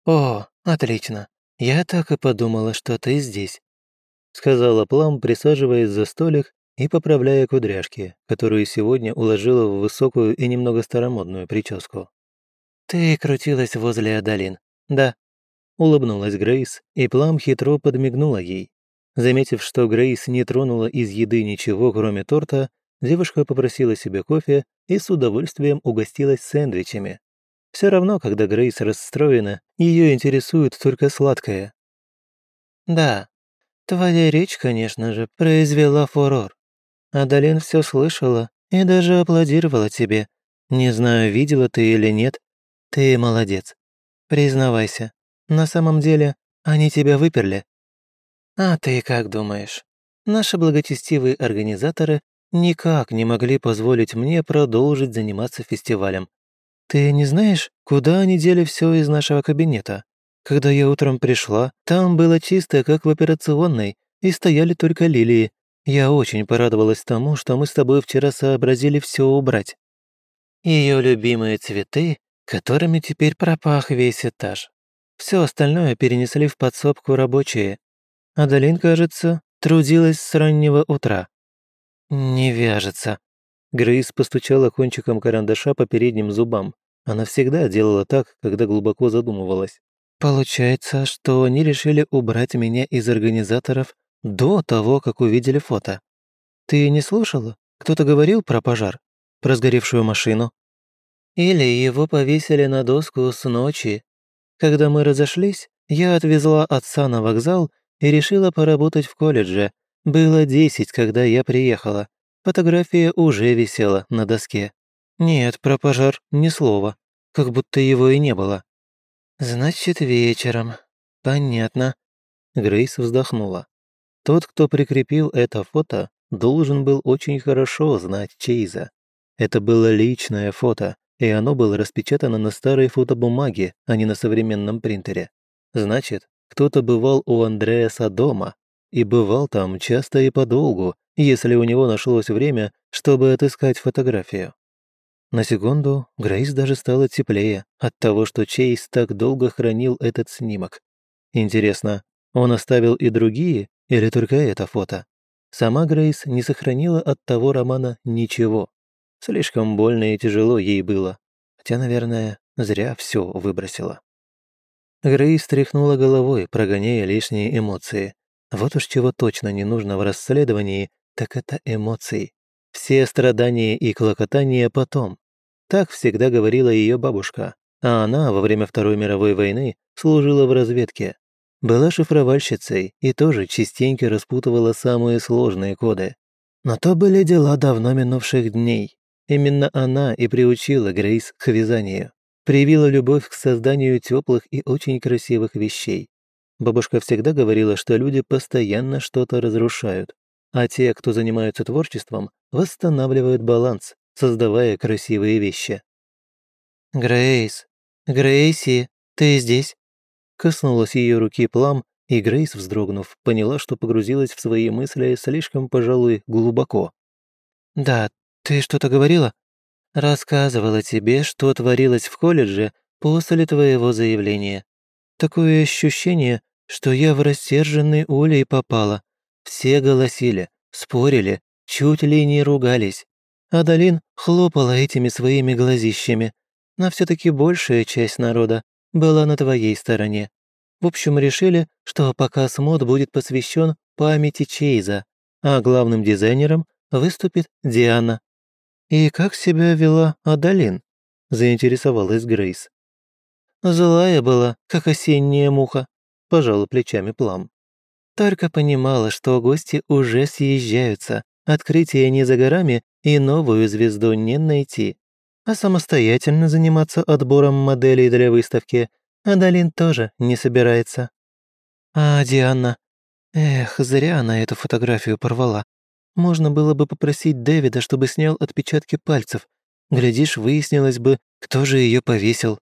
«О, отлично. Я так и подумала, что ты здесь», сказала Плам, присаживаясь за столик и поправляя кудряшки, которую сегодня уложила в высокую и немного старомодную прическу. «Ты крутилась возле Адалин, да?» Улыбнулась Грейс, и Плам хитро подмигнула ей. Заметив, что Грейс не тронула из еды ничего, кроме торта, девушка попросила себе кофе и с удовольствием угостилась сэндвичами. Все равно, когда Грейс расстроена, ее интересует только сладкое. «Да, твоя речь, конечно же, произвела фурор. Адалин все слышала и даже аплодировала тебе. Не знаю, видела ты или нет. Ты молодец. Признавайся, на самом деле они тебя выперли. А ты как думаешь? Наши благочестивые организаторы никак не могли позволить мне продолжить заниматься фестивалем. Ты не знаешь, куда они дели все из нашего кабинета? Когда я утром пришла, там было чисто, как в операционной, и стояли только лилии. Я очень порадовалась тому, что мы с тобой вчера сообразили все убрать. Ее любимые цветы, которыми теперь пропах весь этаж. Все остальное перенесли в подсобку рабочие. Адалин, кажется, трудилась с раннего утра. Не вяжется. Грейс постучала кончиком карандаша по передним зубам. Она всегда делала так, когда глубоко задумывалась. Получается, что они решили убрать меня из организаторов до того, как увидели фото. Ты не слушала? Кто-то говорил про пожар? Про сгоревшую машину? Или его повесили на доску с ночи. Когда мы разошлись, я отвезла отца на вокзал и решила поработать в колледже. Было 10, когда я приехала. Фотография уже висела на доске. Нет, про пожар ни слова, как будто его и не было. Значит, вечером. Понятно. Грейс вздохнула. Тот, кто прикрепил это фото, должен был очень хорошо знать Чейза. Это было личное фото, и оно было распечатано на старой фотобумаге, а не на современном принтере. Значит, кто-то бывал у Андреаса дома, и бывал там часто и подолгу, если у него нашлось время, чтобы отыскать фотографию. На секунду Грейс даже стало теплее от того, что Чейз так долго хранил этот снимок. Интересно, он оставил и другие, или только это фото? Сама Грейс не сохранила от того романа ничего. Слишком больно и тяжело ей было. Хотя, наверное, зря все выбросила. Грейс тряхнула головой, прогоняя лишние эмоции. Вот уж чего точно не нужно в расследовании, так это эмоции. Все страдания и клокотания потом. Так всегда говорила ее бабушка, а она во время Второй мировой войны служила в разведке. Была шифровальщицей и тоже частенько распутывала самые сложные коды. Но то были дела давно минувших дней. Именно она и приучила Грейс к вязанию. Привила любовь к созданию теплых и очень красивых вещей. Бабушка всегда говорила, что люди постоянно что-то разрушают, а те, кто занимаются творчеством, восстанавливают баланс, создавая красивые вещи. «Грейс, Грейси, ты здесь?» Коснулась ее руки Плам, и Грейс, вздрогнув, поняла, что погрузилась в свои мысли слишком, пожалуй, глубоко. «Да, ты что-то говорила?» «Рассказывала тебе, что творилось в колледже после твоего заявления. Такое ощущение, что я в рассерженный улей попала. Все голосили, спорили, чуть ли не ругались. Адалин хлопала этими своими глазищами. Но все таки большая часть народа была на твоей стороне. В общем, решили, что показ мод будет посвящен памяти Чейза, а главным дизайнером выступит Диана. «И как себя вела Адалин?» – заинтересовалась Грейс. «Злая была, как осенняя муха», – пожала плечами Плам. Только понимала, что гости уже съезжаются, открытие не за горами и новую звезду не найти. А самостоятельно заниматься отбором моделей для выставки Адалин тоже не собирается. А Диана? Эх, зря она эту фотографию порвала. Можно было бы попросить Дэвида, чтобы снял отпечатки пальцев. Глядишь, выяснилось бы, кто же ее повесил.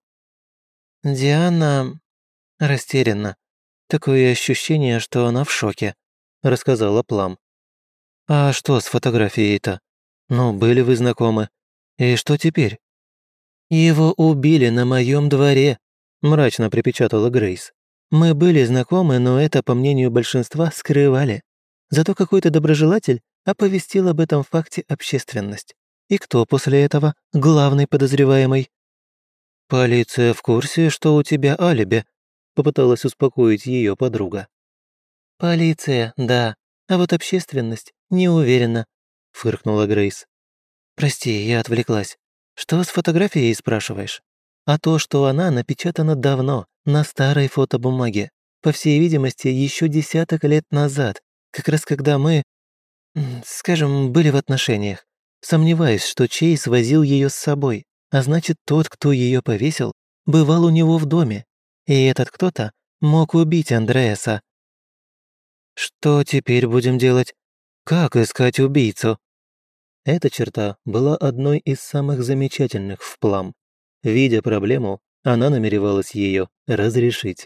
Диана растеряна. Такое ощущение, что она в шоке, рассказала Плам. А что с фотографией-то? Ну, были вы знакомы. И что теперь? Его убили на моем дворе. мрачно припечатала Грейс. «Мы были знакомы, но это, по мнению большинства, скрывали. Зато какой-то доброжелатель оповестил об этом факте общественность. И кто после этого главный подозреваемый?» «Полиция в курсе, что у тебя алиби», — попыталась успокоить ее подруга. «Полиция, да, а вот общественность не уверена», — фыркнула Грейс. «Прости, я отвлеклась. Что с фотографией, спрашиваешь? А то, что она напечатана давно, на старой фотобумаге. По всей видимости, еще десяток лет назад, как раз когда мы, скажем, были в отношениях. Сомневаюсь, что Чейз возил ее с собой, а значит, тот, кто ее повесил, бывал у него в доме. И этот кто-то мог убить Андреаса». «Что теперь будем делать? Как искать убийцу?» Эта черта была одной из самых замечательных в Плам. Видя проблему, она намеревалась ее разрешить.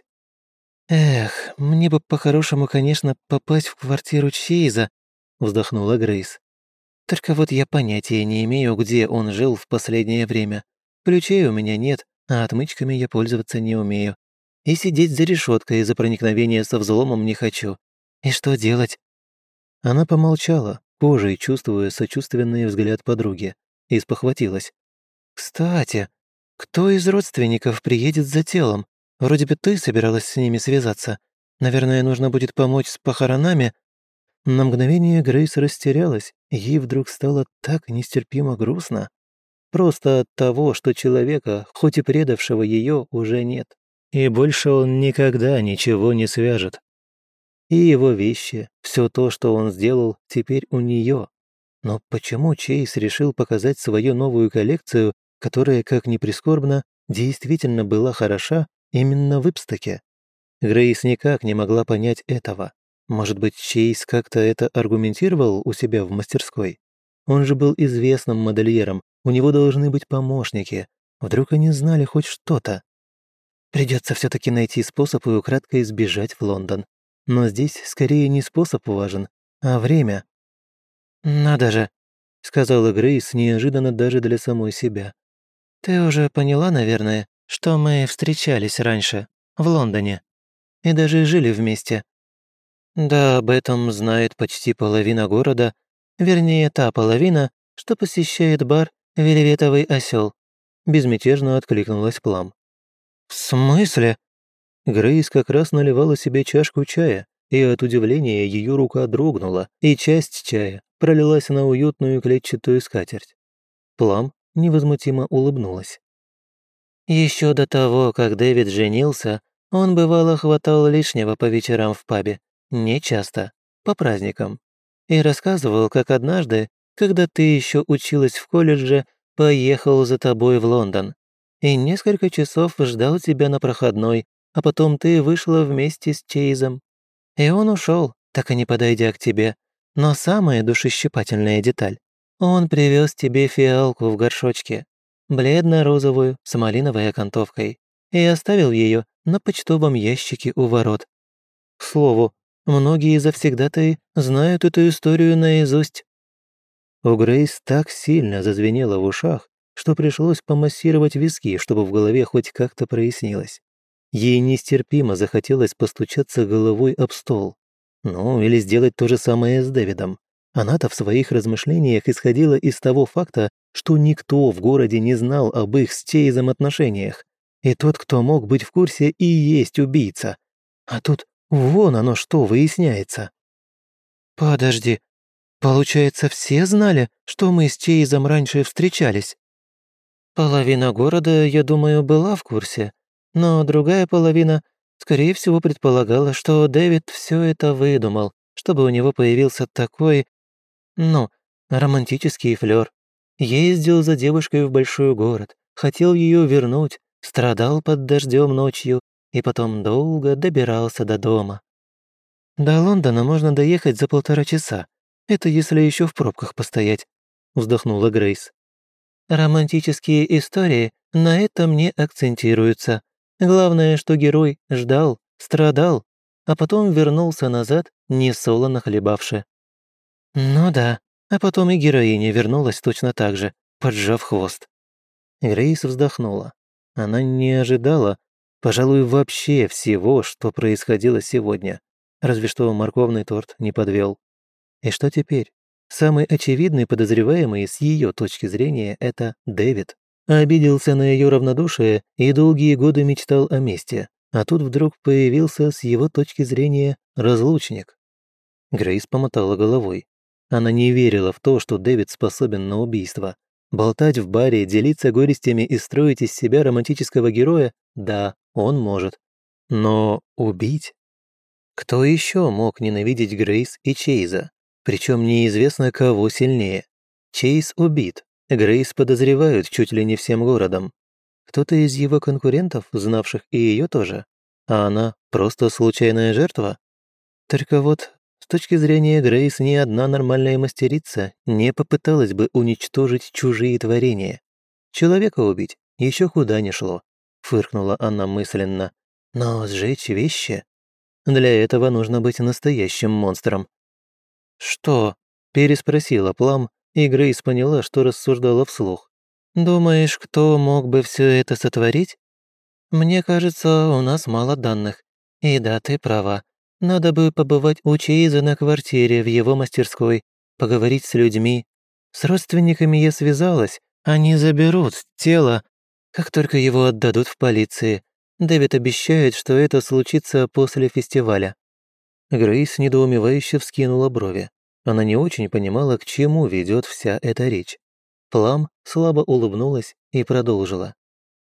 «Эх, мне бы по-хорошему, конечно, попасть в квартиру Чейза», вздохнула Грейс. «Только вот я понятия не имею, где он жил в последнее время. Ключей у меня нет, а отмычками я пользоваться не умею. И сидеть за решеткой за проникновение со взломом не хочу. И что делать?» Она помолчала, кожей чувствуя сочувственный взгляд подруги, и спохватилась. «Кстати, кто из родственников приедет за телом? Вроде бы ты собиралась с ними связаться. Наверное, нужно будет помочь с похоронами». На мгновение Грейс растерялась, ей вдруг стало так нестерпимо грустно. Просто от того, что человека, хоть и предавшего ее, уже нет. И больше он никогда ничего не свяжет. И его вещи, все то, что он сделал, теперь у нее. Но почему Чейз решил показать свою новую коллекцию, которая, как ни прискорбно, действительно была хороша именно в Ипстоке? Грейс никак не могла понять этого. Может быть, Чейз как-то это аргументировал у себя в мастерской? Он же был известным модельером, у него должны быть помощники. Вдруг они знали хоть что-то? Придется все таки найти способ и украдкой сбежать в Лондон. Но здесь скорее не способ важен, а время. «Надо же», — сказала Грейс неожиданно даже для самой себя. «Ты уже поняла, наверное, что мы встречались раньше, в Лондоне, и даже жили вместе?» «Да, об этом знает почти половина города, вернее, та половина, что посещает бар «Вельветовый осел», безмятежно откликнулась Плам. «В смысле?» Грейс как раз наливала себе чашку чая, и от удивления ее рука дрогнула, и часть чая пролилась на уютную клетчатую скатерть. Плам невозмутимо улыбнулась. Еще до того, как Дэвид женился, он бывало хватал лишнего по вечерам в пабе. Не часто, по праздникам. И рассказывал, как однажды, когда ты еще училась в колледже, поехал за тобой в Лондон. И несколько часов ждал тебя на проходной, а потом ты вышла вместе с Чейзом. И он ушел, так и не подойдя к тебе. Но самая душещипательная деталь. Он привез тебе фиалку в горшочке, бледно-розовую, с малиновой окантовкой, и оставил ее на почтовом ящике у ворот. К слову, многие завсегдатаи знают эту историю наизусть. У Грейс так сильно зазвенело в ушах, что пришлось помассировать виски, чтобы в голове хоть как-то прояснилось. Ей нестерпимо захотелось постучаться головой об стол. Ну, или сделать то же самое с Дэвидом. Она-то в своих размышлениях исходила из того факта, что никто в городе не знал об их с Чейзом отношениях. И тот, кто мог быть в курсе, и есть убийца. А тут вон оно что выясняется. «Подожди, получается, все знали, что мы с Чейзом раньше встречались?» «Половина города, я думаю, была в курсе, но другая половина, скорее всего, предполагала, что Дэвид все это выдумал, чтобы у него появился такой, ну, романтический флёр. Ездил за девушкой в большой город, хотел ее вернуть, страдал под дождем ночью и потом долго добирался до дома. До Лондона можно доехать за 1,5 часа. Это если еще в пробках постоять», — вздохнула Грейс. «Романтические истории на этом не акцентируются. Главное, что герой ждал, страдал, а потом вернулся назад, несолоно хлебавши». «Ну да, а потом и героиня вернулась точно так же, поджав хвост». Грейс вздохнула. Она не ожидала, Пожалуй, вообще всего, что происходило сегодня. Разве что морковный торт не подвел. И что теперь? Самый очевидный подозреваемый с ее точки зрения – это Дэвид. Обиделся на ее равнодушие и долгие годы мечтал о мести, а тут вдруг появился с его точки зрения разлучник. Грейс помотала головой. Она не верила в то, что Дэвид способен на убийство. Болтать в баре, делиться горестями и строить из себя романтического героя – да, он может. Но убить? Кто еще мог ненавидеть Грейс и Чейза? Причем неизвестно, кого сильнее. Чейз убит, Грейс подозревают чуть ли не всем городом. Кто-то из его конкурентов, знавших и ее тоже? А она просто случайная жертва? Только вот, с точки зрения Грейс, ни одна нормальная мастерица не попыталась бы уничтожить чужие творения. Человека убить еще куда ни шло, фыркнула она мысленно. Но сжечь вещи? Для этого нужно быть настоящим монстром. «Что?» – переспросила Плам, и Грейс поняла, что рассуждала вслух. «Думаешь, кто мог бы все это сотворить? Мне кажется, у нас мало данных. И да, ты права. Надо бы побывать у Чейза на квартире в его мастерской, поговорить с людьми. С родственниками я связалась, они заберут тело, как только его отдадут в полиции. Дэвид обещает, что это случится после фестиваля». Грейс недоумевающе вскинула брови. Она не очень понимала, к чему ведет вся эта речь. Плам слабо улыбнулась и продолжила.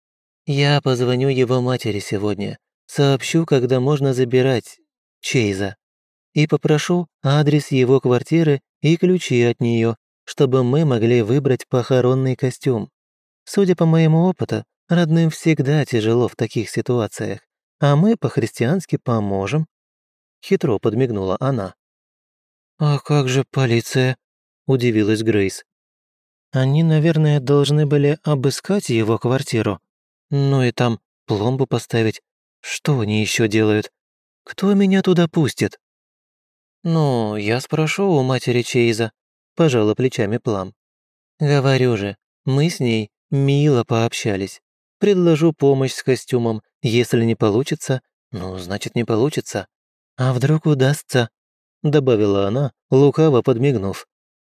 «Я позвоню его матери сегодня, сообщу, когда можно забирать Чейза, и попрошу адрес его квартиры и ключи от нее, чтобы мы могли выбрать похоронный костюм. Судя по моему опыту, родным всегда тяжело в таких ситуациях, а мы по-христиански поможем». Хитро подмигнула она. «А как же полиция?» – удивилась Грейс. «Они, наверное, должны были обыскать его квартиру. Ну и там пломбу поставить. Что они еще делают? Кто меня туда пустит?» «Ну, я спрошу у матери Чейза», – пожала плечами Плам. «Говорю же, мы с ней мило пообщались. Предложу помощь с костюмом. Если не получится, ну, значит, не получится. А вдруг удастся?» Добавила она, лукаво подмигнув.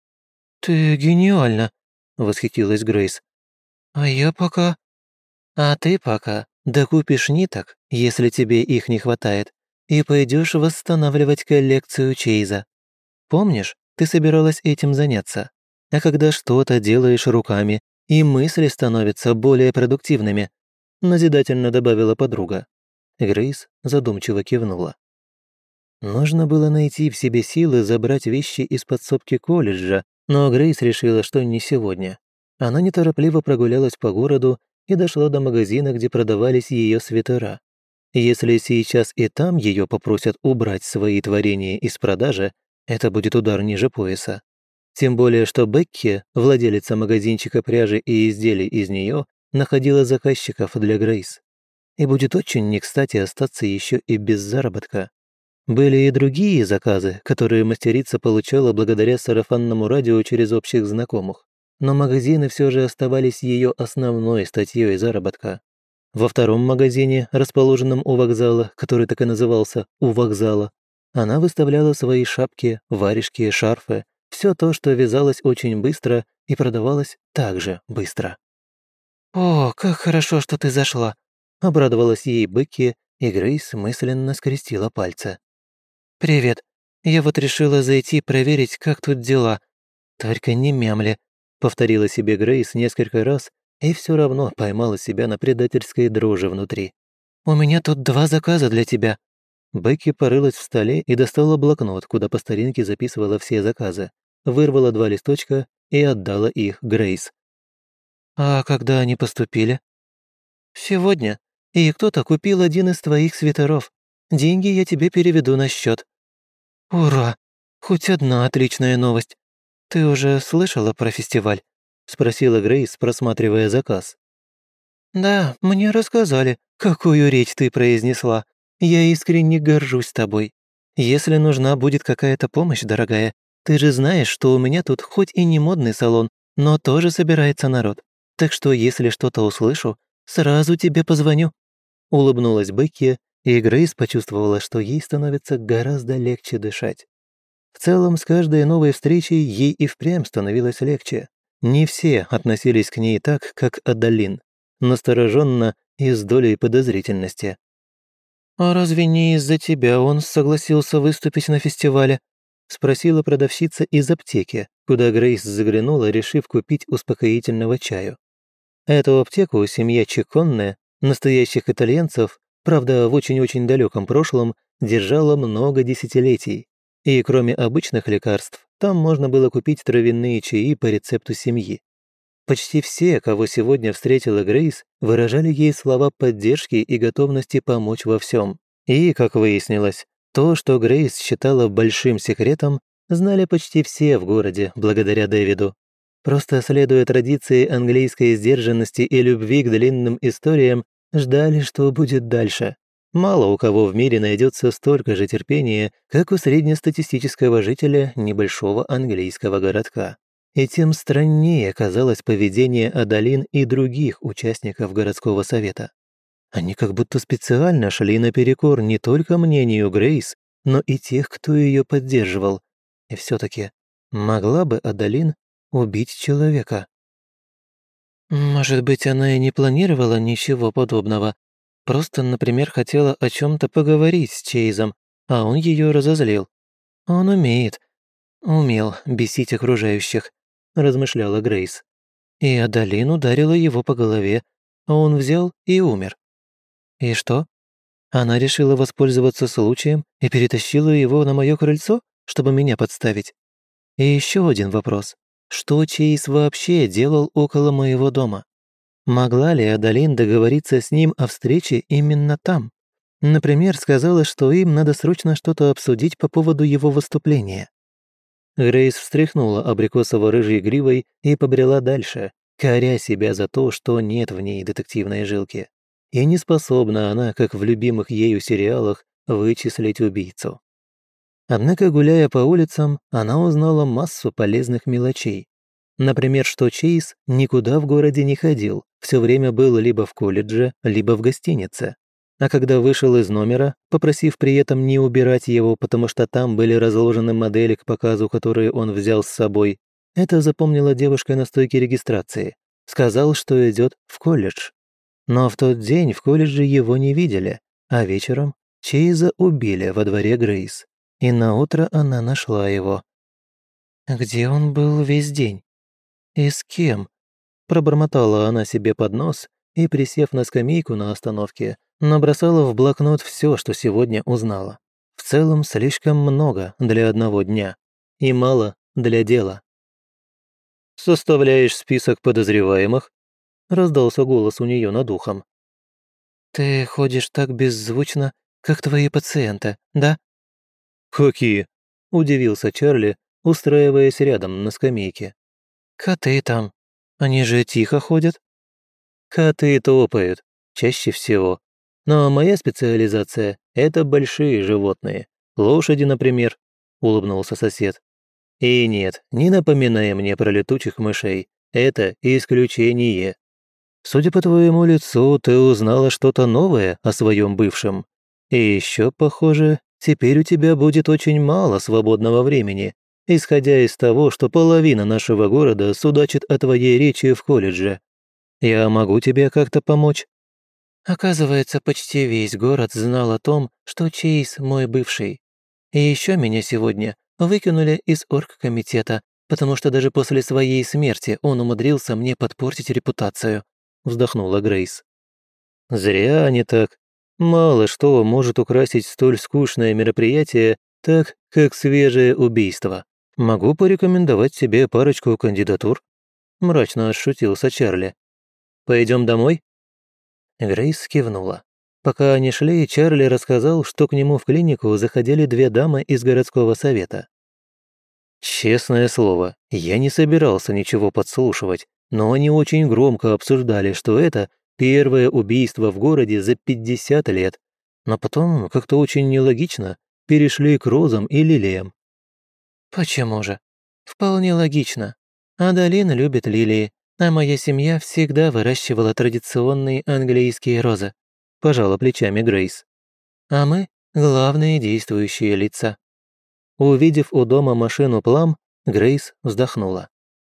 «Ты гениальна», — восхитилась Грейс. «А я пока...» «А ты пока докупишь ниток, если тебе их не хватает, и пойдешь восстанавливать коллекцию Чейза. Помнишь, ты собиралась этим заняться? А когда что-то делаешь руками, и мысли становятся более продуктивными», назидательно добавила подруга. Грейс задумчиво кивнула. Нужно было найти в себе силы забрать вещи из подсобки колледжа, но Грейс решила, что не сегодня. Она неторопливо прогулялась по городу и дошла до магазина, где продавались ее свитера. Если сейчас и там ее попросят убрать свои творения из продажи, это будет удар ниже пояса. Тем более, что Бекки, владелица магазинчика пряжи и изделий из нее, находила заказчиков для Грейс. И будет очень не кстати остаться еще и без заработка. Были и другие заказы, которые мастерица получала благодаря сарафанному радио через общих знакомых. Но магазины все же оставались ее основной статьей заработка. Во втором магазине, расположенном у вокзала, который так и назывался «У вокзала», она выставляла свои шапки, варежки, шарфы, все то, что вязалось очень быстро и продавалось также быстро. «О, как хорошо, что ты зашла!» — обрадовалась ей Бекки, и Грейс мысленно скрестила пальцы. «Привет. Я вот решила зайти проверить, как тут дела. Только не мямли», — повторила себе Грейс несколько раз и все равно поймала себя на предательской дрожи внутри. «У меня тут 2 заказа для тебя». Бекки порылась в столе и достала блокнот, куда по старинке записывала все заказы, вырвала 2 листочка и отдала их Грейс. «А когда они поступили?» «Сегодня. И кто-то купил один из твоих свитеров. Деньги я тебе переведу на счет». «Ура! Хоть одна отличная новость. Ты уже слышала про фестиваль?» — спросила Грейс, просматривая заказ. «Да, мне рассказали, какую речь ты произнесла. Я искренне горжусь тобой. Если нужна будет какая-то помощь, дорогая, ты же знаешь, что у меня тут хоть и не модный салон, но тоже собирается народ. Так что если что-то услышу, сразу тебе позвоню». Улыбнулась Бекки, и Грейс почувствовала, что ей становится гораздо легче дышать. В целом, с каждой новой встречей ей и впрямь становилось легче. Не все относились к ней так, как Адалин, настороженно и с долей подозрительности. «А разве не из-за тебя он согласился выступить на фестивале?» — спросила продавщица из аптеки, куда Грейс заглянула, решив купить успокоительного чаю. Эту аптеку семья Чиконне, настоящих итальянцев, правда, в очень-очень далеком прошлом, держала много десятилетий. И кроме обычных лекарств, там можно было купить травяные чаи по рецепту семьи. Почти все, кого сегодня встретила Грейс, выражали ей слова поддержки и готовности помочь во всем. И, как выяснилось, то, что Грейс считала большим секретом, знали почти все в городе благодаря Дэвиду. Просто следуя традиции английской сдержанности и любви к длинным историям, ждали, что будет дальше. Мало у кого в мире найдется столько же терпения, как у среднестатистического жителя небольшого английского городка. И тем страннее казалось поведение Адалин и других участников городского совета. Они как будто специально шли наперекор не только мнению Грейс, но и тех, кто ее поддерживал. И все-таки могла бы Адалин убить человека? Может быть, она и не планировала ничего подобного. Просто, например, хотела о чем-то поговорить с Чейзом, а он ее разозлил. Он умел бесить окружающих, размышляла Грейс. И Адалин ударила его по голове, а он взял и умер. И что? Она решила воспользоваться случаем и перетащила его на мое крыльцо, чтобы меня подставить? И еще один вопрос. Что Чейз вообще делал около моего дома? Могла ли Адалин договориться с ним о встрече именно там? Например, сказала, что им надо срочно что-то обсудить по поводу его выступления. Грейс встряхнула абрикосово-рыжей гривой и побрела дальше, коря себя за то, что нет в ней детективной жилки. И не способна она, как в любимых ею сериалах, вычислить убийцу. Однако, гуляя по улицам, она узнала массу полезных мелочей. Например, что Чейз никуда в городе не ходил, все время был либо в колледже, либо в гостинице. А когда вышел из номера, попросив при этом не убирать его, потому что там были разложены модели к показу, которые он взял с собой, это запомнила девушка на стойке регистрации. Сказал, что идет в колледж. Но в тот день в колледже его не видели, а вечером Чейза убили во дворе Грейс. И наутро она нашла его. Где он был весь день? И с кем? Пробормотала она себе под нос и, присев на скамейку на остановке, набросала в блокнот все, что сегодня узнала. В целом слишком много для одного дня и мало для дела. «Составляешь список подозреваемых?» — раздался голос у нее над ухом. «Ты ходишь так беззвучно, как твои пациенты, да?» «Какие?» — удивился Чарли, устраиваясь рядом на скамейке. «Коты там. Они же тихо ходят?» «Коты топают, чаще всего. Но моя специализация — это большие животные. Лошади, например», — улыбнулся сосед. «И нет, не напоминай мне про летучих мышей. Это исключение. Судя по твоему лицу, ты узнала что-то новое о своем бывшем. И еще, похоже, теперь у тебя будет очень мало свободного времени, исходя из того, что половина нашего города судачит о твоей речи в колледже. Я могу тебе как-то помочь?» Оказывается, почти весь город знал о том, что Чейз мой бывший. И еще меня сегодня выкинули из оргкомитета, потому что даже после своей смерти он умудрился мне подпортить репутацию», — вздохнула Грейс. «Зря они так. Мало что может украсить столь скучное мероприятие, так как свежее убийство. Могу порекомендовать тебе парочку кандидатур», — мрачно отшутился Чарли. «Пойдем домой?» Грейс кивнула. Пока они шли, Чарли рассказал, что к нему в клинику заходили две дамы из городского совета. Честное слово, я не собирался ничего подслушивать, но они очень громко обсуждали, что это первое убийство в городе за 50 лет. Но потом, как-то очень нелогично, перешли к розам и лилиям. «Почему же? Вполне логично. Адалин любит лилии, а моя семья всегда выращивала традиционные английские розы. пожала плечами Грейс. «А мы – главные действующие лица». Увидев у дома машину Плам, Грейс вздохнула.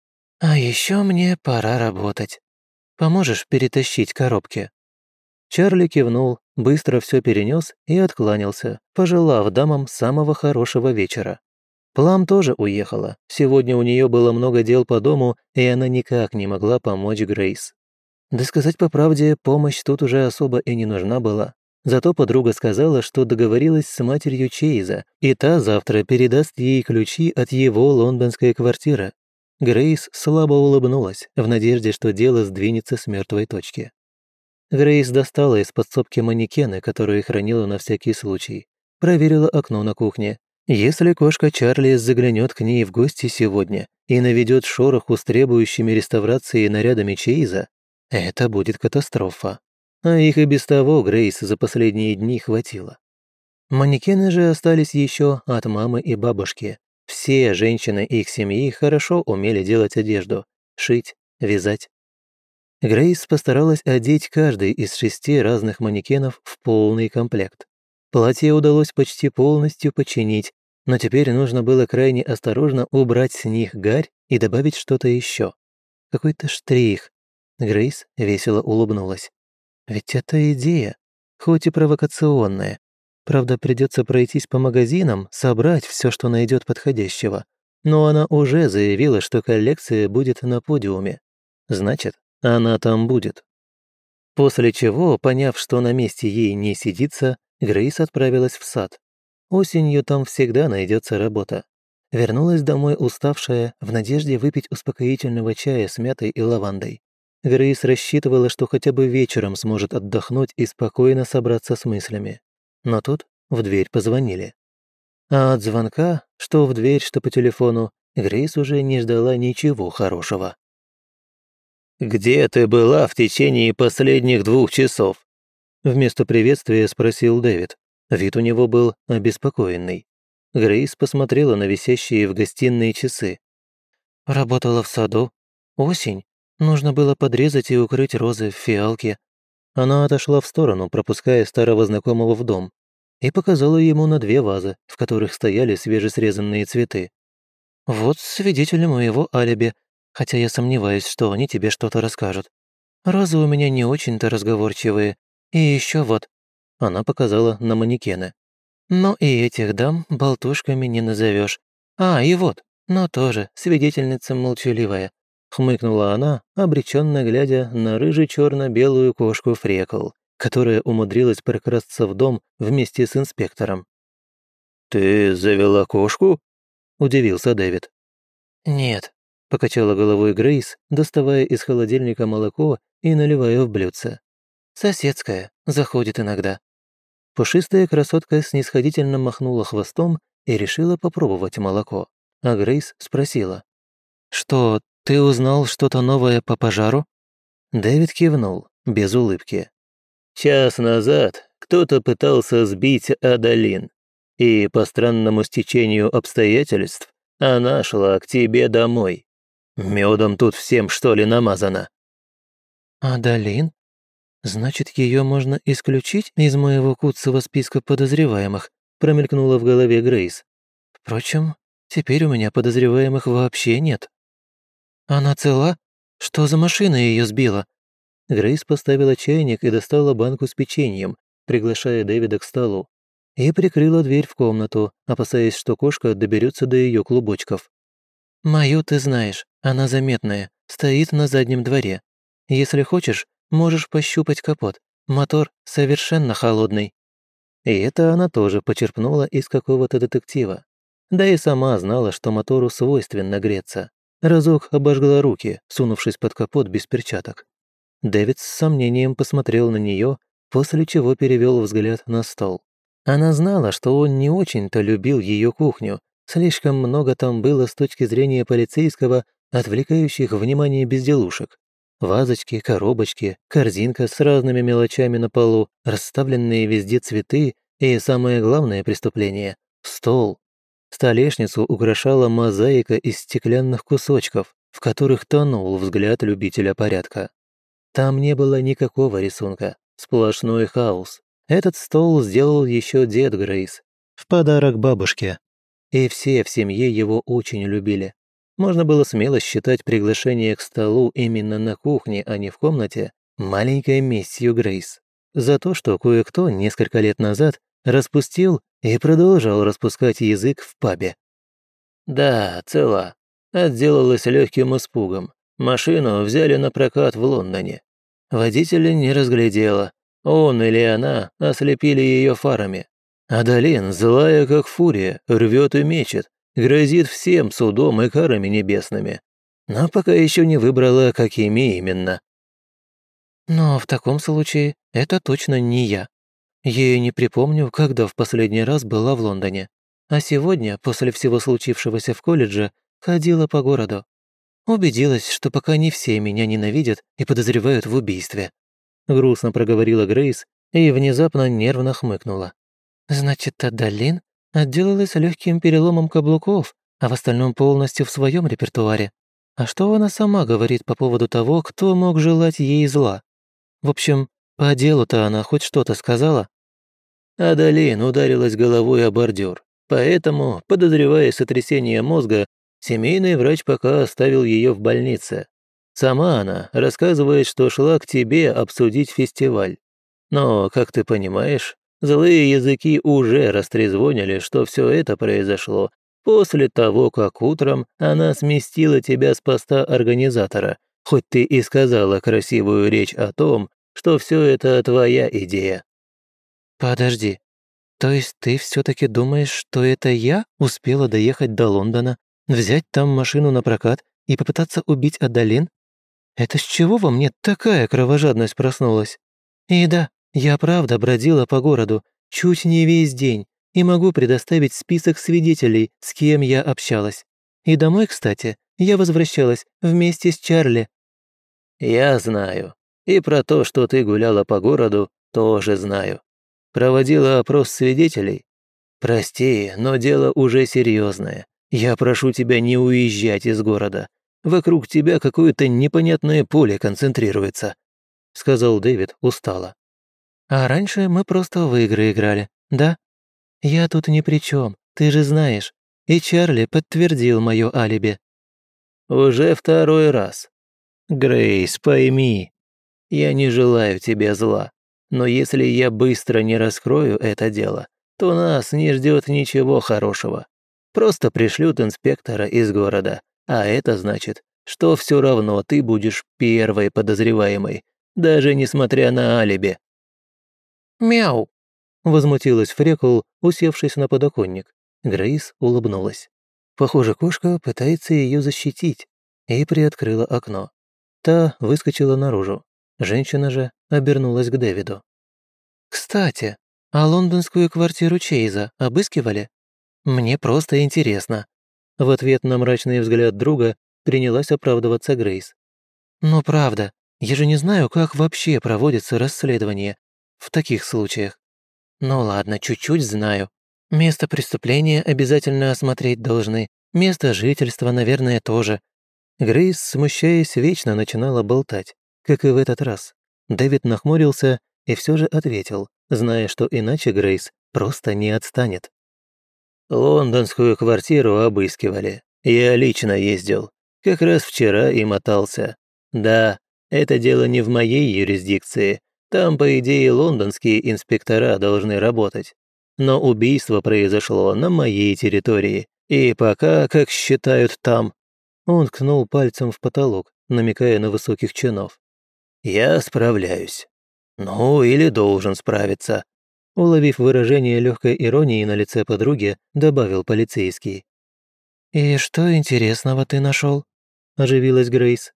«А еще мне пора работать. Поможешь перетащить коробки?» Чарли кивнул, быстро все перенес и откланялся, пожелав дамам самого хорошего вечера. Плам тоже уехала. Сегодня у нее было много дел по дому, и она никак не могла помочь Грейс. Да сказать по правде, помощь тут уже особо и не нужна была. Зато подруга сказала, что договорилась с матерью Чейза, и та завтра передаст ей ключи от его лондонской квартиры. Грейс слабо улыбнулась, в надежде, что дело сдвинется с мертвой точки. Грейс достала из подсобки манекены, которые хранила на всякий случай. Проверила окно на кухне. Если кошка Чарли заглянет к ней в гости сегодня и наведет шороху с требующими реставрации нарядами Чейза, это будет катастрофа. А их и без того Грейс за последние дни хватило. Манекены же остались еще от мамы и бабушки. Все женщины их семьи хорошо умели делать одежду, шить, вязать. Грейс постаралась одеть каждый из 6 разных манекенов в полный комплект. Платье удалось почти полностью починить, но теперь нужно было крайне осторожно убрать с них гарь и добавить что-то еще. Какой-то штрих. Грейс весело улыбнулась. Ведь это идея, хоть и провокационная. Правда, придется пройтись по магазинам, собрать все, что найдет подходящего. Но она уже заявила, что коллекция будет на подиуме. Значит, она там будет. После чего, поняв, что на месте ей не сидится, Грейс отправилась в сад. Осенью там всегда найдется работа. Вернулась домой уставшая, в надежде выпить успокоительного чая с мятой и лавандой. Грейс рассчитывала, что хотя бы вечером сможет отдохнуть и спокойно собраться с мыслями. Но тут в дверь позвонили. А от звонка, что в дверь, что по телефону, Грейс уже не ждала ничего хорошего. «Где ты была в течение последних 2 часов?» Вместо приветствия спросил Дэвид. Вид у него был обеспокоенный. Грейс посмотрела на висящие в гостиной часы. «Работала в саду. Осень. Нужно было подрезать и укрыть розы в фиалке». Она отошла в сторону, пропуская старого знакомого в дом, и показала ему на 2 вазы, в которых стояли свежесрезанные цветы. «Вот свидетели моего алиби, хотя я сомневаюсь, что они тебе что-то расскажут. Розы у меня не очень-то разговорчивые. И еще вот». Она показала на манекены. «Но и этих дам болтушками не назовешь. А, и вот, но тоже свидетельница молчаливая», хмыкнула она, обреченно глядя на рыже-черно-белую кошку Фрекл, которая умудрилась прокрасться в дом вместе с инспектором. «Ты завела кошку?» – удивился Дэвид. «Нет», – покачала головой Грейс, доставая из холодильника молоко и наливая в блюдце. «Соседская, заходит иногда». Пушистая красотка снисходительно махнула хвостом и решила попробовать молоко. А Грейс спросила. «Что, ты узнал что-то новое по пожару?» Дэвид кивнул, без улыбки. «Час назад кто-то пытался сбить Адалин, и по странному стечению обстоятельств она шла к тебе домой. Медом тут всем, что ли, намазано?» «Адалин? Значит, ее можно исключить из моего куцого списка подозреваемых», промелькнула в голове Грейс. «Впрочем, теперь у меня подозреваемых вообще нет». «Она цела? Что за машина ее сбила?» Грейс поставила чайник и достала банку с печеньем, приглашая Дэвида к столу, и прикрыла дверь в комнату, опасаясь, что кошка доберется до ее клубочков. «Мою ты знаешь, она заметная, стоит на заднем дворе. Если хочешь, можешь пощупать капот, мотор совершенно холодный». И это она тоже почерпнула из какого-то детектива. Да и сама знала, что мотору свойственно греться. Разок обожгла руки, сунувшись под капот без перчаток. Дэвид с сомнением посмотрел на нее, после чего перевел взгляд на стол. Она знала, что он не очень-то любил ее кухню, слишком много там было с точки зрения полицейского отвлекающих внимание безделушек. Вазочки, коробочки, корзинка с разными мелочами на полу, расставленные везде цветы и, самое главное преступление – стол. Столешницу украшала мозаика из стеклянных кусочков, в которых тонул взгляд любителя порядка. Там не было никакого рисунка, Сплошной хаос. Этот стол сделал еще дед Грейс в подарок бабушке. И все в семье его очень любили. Можно было смело считать приглашение к столу именно на кухне, а не в комнате, маленькой местью Грейс. За то, что кое-кто несколько лет назад распустил и продолжал распускать язык в пабе. Да, цела. Отделалась легким испугом. Машину взяли на прокат в Лондоне. Водителя не разглядела. Он или она ослепили ее фарами. Адалин, злая как фурия, рвет и мечет, грозит всем судом и карами небесными. Но пока еще не выбрала, какими именно. Но в таком случае это точно не я. Я и не припомню, когда в последний раз была в Лондоне. А сегодня, после всего случившегося в колледже, ходила по городу. Убедилась, что пока не все меня ненавидят и подозревают в убийстве. Грустно проговорила Грейс и внезапно нервно хмыкнула. Значит, Адалин отделалась легким переломом каблуков, а в остальном полностью в своем репертуаре. А что она сама говорит по поводу того, кто мог желать ей зла? В общем, по делу-то она хоть что-то сказала? Адалин ударилась головой о бордюр, поэтому, подозревая сотрясение мозга, семейный врач пока оставил ее в больнице. Сама она рассказывает, что шла к тебе обсудить фестиваль. Но, как ты понимаешь, злые языки уже растрезвонили, что все это произошло после того, как утром она сместила тебя с поста организатора, хоть ты и сказала красивую речь о том, что все это твоя идея. Подожди, то есть ты все-таки думаешь, что это я успела доехать до Лондона, взять там машину на прокат и попытаться убить Адалин? Это с чего во мне такая кровожадность проснулась? И да, я правда бродила по городу, чуть не весь день, и могу предоставить список свидетелей, с кем я общалась. И домой, кстати, я возвращалась вместе с Чарли. Я знаю. И про то, что ты гуляла по городу, тоже знаю. Проводила опрос свидетелей? Прости, но дело уже серьезное. Я прошу тебя не уезжать из города. Вокруг тебя какое-то непонятное поле концентрируется», — сказал Дэвид устало. «А раньше мы просто в игры играли, да? Я тут ни при чем, ты же знаешь. И Чарли подтвердил мое алиби». «Уже второй раз. Грейс, пойми, я не желаю тебе зла. Но если я быстро не раскрою это дело, то нас не ждет ничего хорошего. Просто пришлют инспектора из города, а это значит, что все равно ты будешь первой подозреваемой, даже несмотря на алиби». «Мяу!» – возмутилась Фрекл, усевшись на подоконник. Грейс улыбнулась. Похоже, кошка пытается ее защитить, и приоткрыла окно. Та выскочила наружу. Женщина же обернулась к Дэвиду. «Кстати, а лондонскую квартиру Чейза обыскивали? Мне просто интересно». В ответ на мрачный взгляд друга принялась оправдываться Грейс. «Ну правда, я же не знаю, как вообще проводится расследование в таких случаях. Ну ладно, чуть-чуть знаю. Место преступления обязательно осмотреть должны, место жительства, наверное, тоже». Грейс, смущаясь, вечно начинала болтать, как и в этот раз. Дэвид нахмурился и все же ответил, зная, что иначе Грейс просто не отстанет. «Лондонскую квартиру обыскивали. Я лично ездил. Как раз вчера и мотался. Да, это дело не в моей юрисдикции. Там, по идее, лондонские инспектора должны работать. Но убийство произошло на моей территории. И пока, как считают там...» Он ткнул пальцем в потолок, намекая на высоких чинов. «Я справляюсь. Ну, или должен справиться», уловив выражение легкой иронии на лице подруги, добавил полицейский. «И что интересного ты нашел? Оживилась Грейс.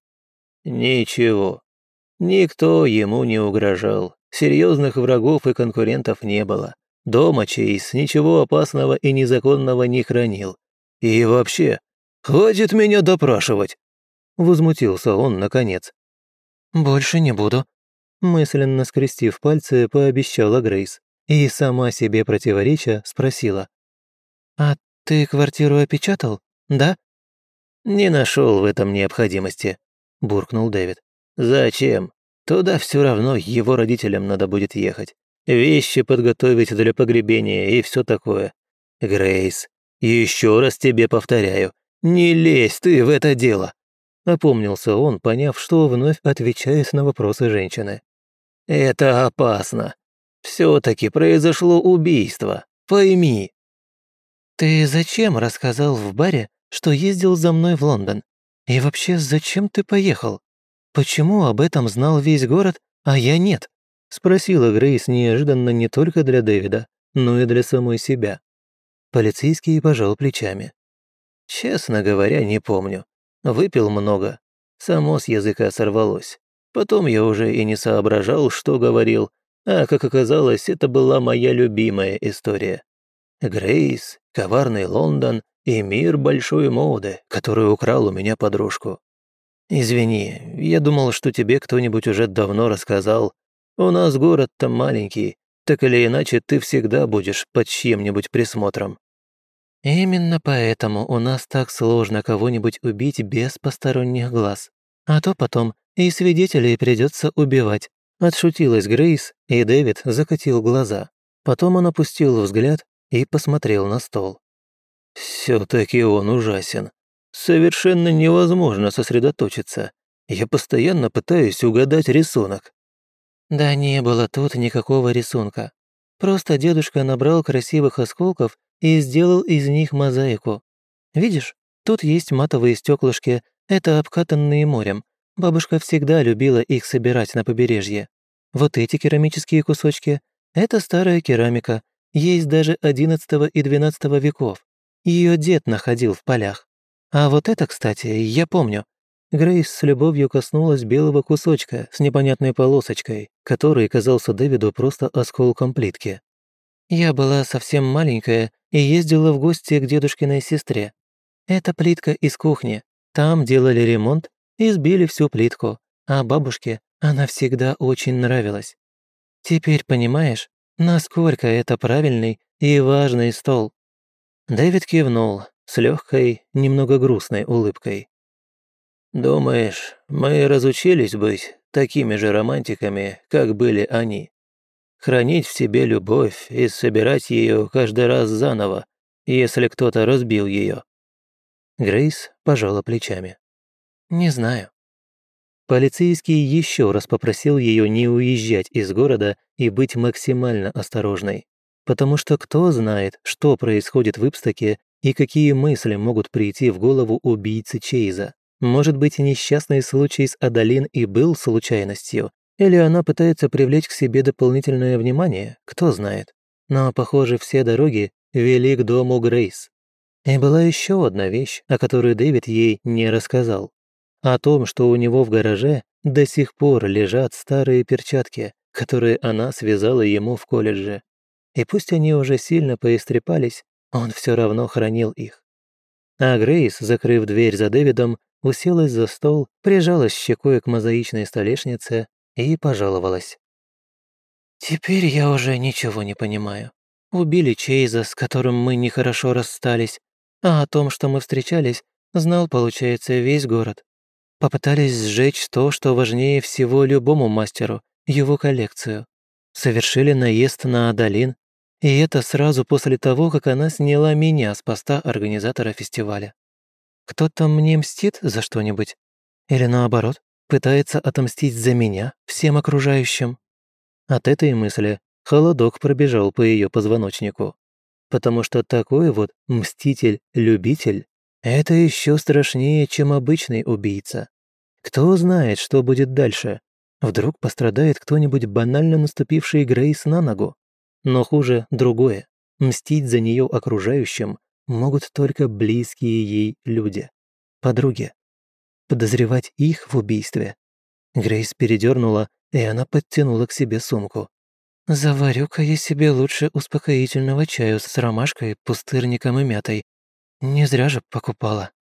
«Ничего. Никто ему не угрожал. Серьезных врагов и конкурентов не было. Дома Чейз ничего опасного и незаконного не хранил. И вообще, хватит меня допрашивать!» Возмутился он наконец. «Больше не буду», мысленно скрестив пальцы, пообещала Грейс. И сама себе противореча спросила. «А ты квартиру опечатал, да?» «Не нашел в этом необходимости», – буркнул Дэвид. «Зачем? Туда все равно его родителям надо будет ехать. Вещи подготовить для погребения и все такое. Грейс, еще раз тебе повторяю, не лезь ты в это дело. Опомнился он, поняв, что вновь отвечает на вопросы женщины. Это опасно. Все-таки произошло убийство. Пойми. Ты зачем рассказал в баре, что ездил за мной в Лондон? И вообще, зачем ты поехал? Почему об этом знал весь город, а я нет? Спросила Грейс неожиданно не только для Дэвида, но и для самой себя. Полицейский пожал плечами. Честно говоря, не помню. Выпил много. Само с языка сорвалось. Потом я уже и не соображал, что говорил, а, как оказалось, это была моя любимая история. Грейс, коварный Лондон и мир большой моды, который украл у меня подружку. Извини, я думал, что тебе кто-нибудь уже давно рассказал. У нас город-то маленький, так или иначе ты всегда будешь под чьим-нибудь присмотром. Именно поэтому у нас так сложно кого-нибудь убить без посторонних глаз. А то потом и свидетелей придется убивать. Отшутилась Грейс, и Дэвид закатил глаза. Потом он опустил взгляд и посмотрел на стол. Все-таки он ужасен. Совершенно невозможно сосредоточиться. Я постоянно пытаюсь угадать рисунок. Да не было тут никакого рисунка. Просто дедушка набрал красивых осколков и сделал из них мозаику. Видишь, тут есть матовые стеклышки, это обкатанные морем. Бабушка всегда любила их собирать на побережье. Вот эти керамические кусочки – это старая керамика, есть даже XI и XII веков. Ее дед находил в полях. А вот это, кстати, я помню. Грейс с любовью коснулась белого кусочка с непонятной полосочкой, который казался Дэвиду просто осколком плитки. Я была совсем маленькая и ездила в гости к дедушкиной сестре. Это плитка из кухни. Там делали ремонт и сбили всю плитку, а бабушке она всегда очень нравилась. Теперь понимаешь, насколько это правильный и важный стол?» Дэвид кивнул с легкой, немного грустной улыбкой. «Думаешь, мы разучились быть такими же романтиками, как были они? Хранить в себе любовь и собирать ее каждый раз заново, если кто-то разбил ее?» Грейс пожала плечами. «Не знаю». Полицейский еще раз попросил ее не уезжать из города и быть максимально осторожной, потому что кто знает, что происходит в Ипстоке и какие мысли могут прийти в голову убийцы Чейза. Может быть, несчастный случай с Адалин и был случайностью, или она пытается привлечь к себе дополнительное внимание, кто знает. Но, похоже, все дороги вели к дому Грейс. И была еще одна вещь, о которой Дэвид ей не рассказал. О том, что у него в гараже до сих пор лежат старые перчатки, которые она связала ему в колледже. И пусть они уже сильно поистрепались, он все равно хранил их. А Грейс, закрыв дверь за Дэвидом, уселась за стол, прижалась щекой к мозаичной столешнице и пожаловалась. «Теперь я уже ничего не понимаю. Убили Чейза, с которым мы нехорошо расстались, а о том, что мы встречались, знал, получается, весь город. Попытались сжечь то, что важнее всего любому мастеру, его коллекцию. Совершили наезд на Адалин, и это сразу после того, как она сняла меня с поста организатора фестиваля. Кто-то мне мстит за что-нибудь? Или наоборот, пытается отомстить за меня всем окружающим?» От этой мысли холодок пробежал по ее позвоночнику. Потому что такой вот мститель-любитель – это еще страшнее, чем обычный убийца. Кто знает, что будет дальше? Вдруг пострадает кто-нибудь, банально наступивший Грейс на ногу? Но хуже другое. Мстить за нее окружающим могут только близкие ей люди. Подруги. Подозревать их в убийстве. Грейс передернула, и она подтянула к себе сумку. «Заварю-ка я себе лучше успокоительного чаю с ромашкой, пустырником и мятой. Не зря же покупала».